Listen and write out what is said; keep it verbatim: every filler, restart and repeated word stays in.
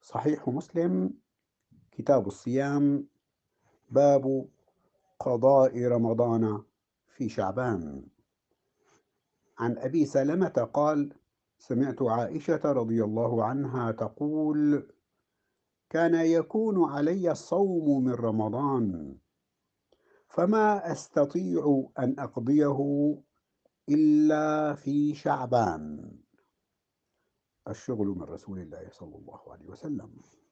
صحيح مسلم كتاب الصيام باب قضاء رمضان في شعبان. عن أبي سلمة قال: سمعت عائشة رضي الله عنها تقول: كان يكون علي الصوم من رمضان فما أستطيع أن أقضيه إلا في شعبان. الشغل من رسول الله صلى الله عليه وسلم.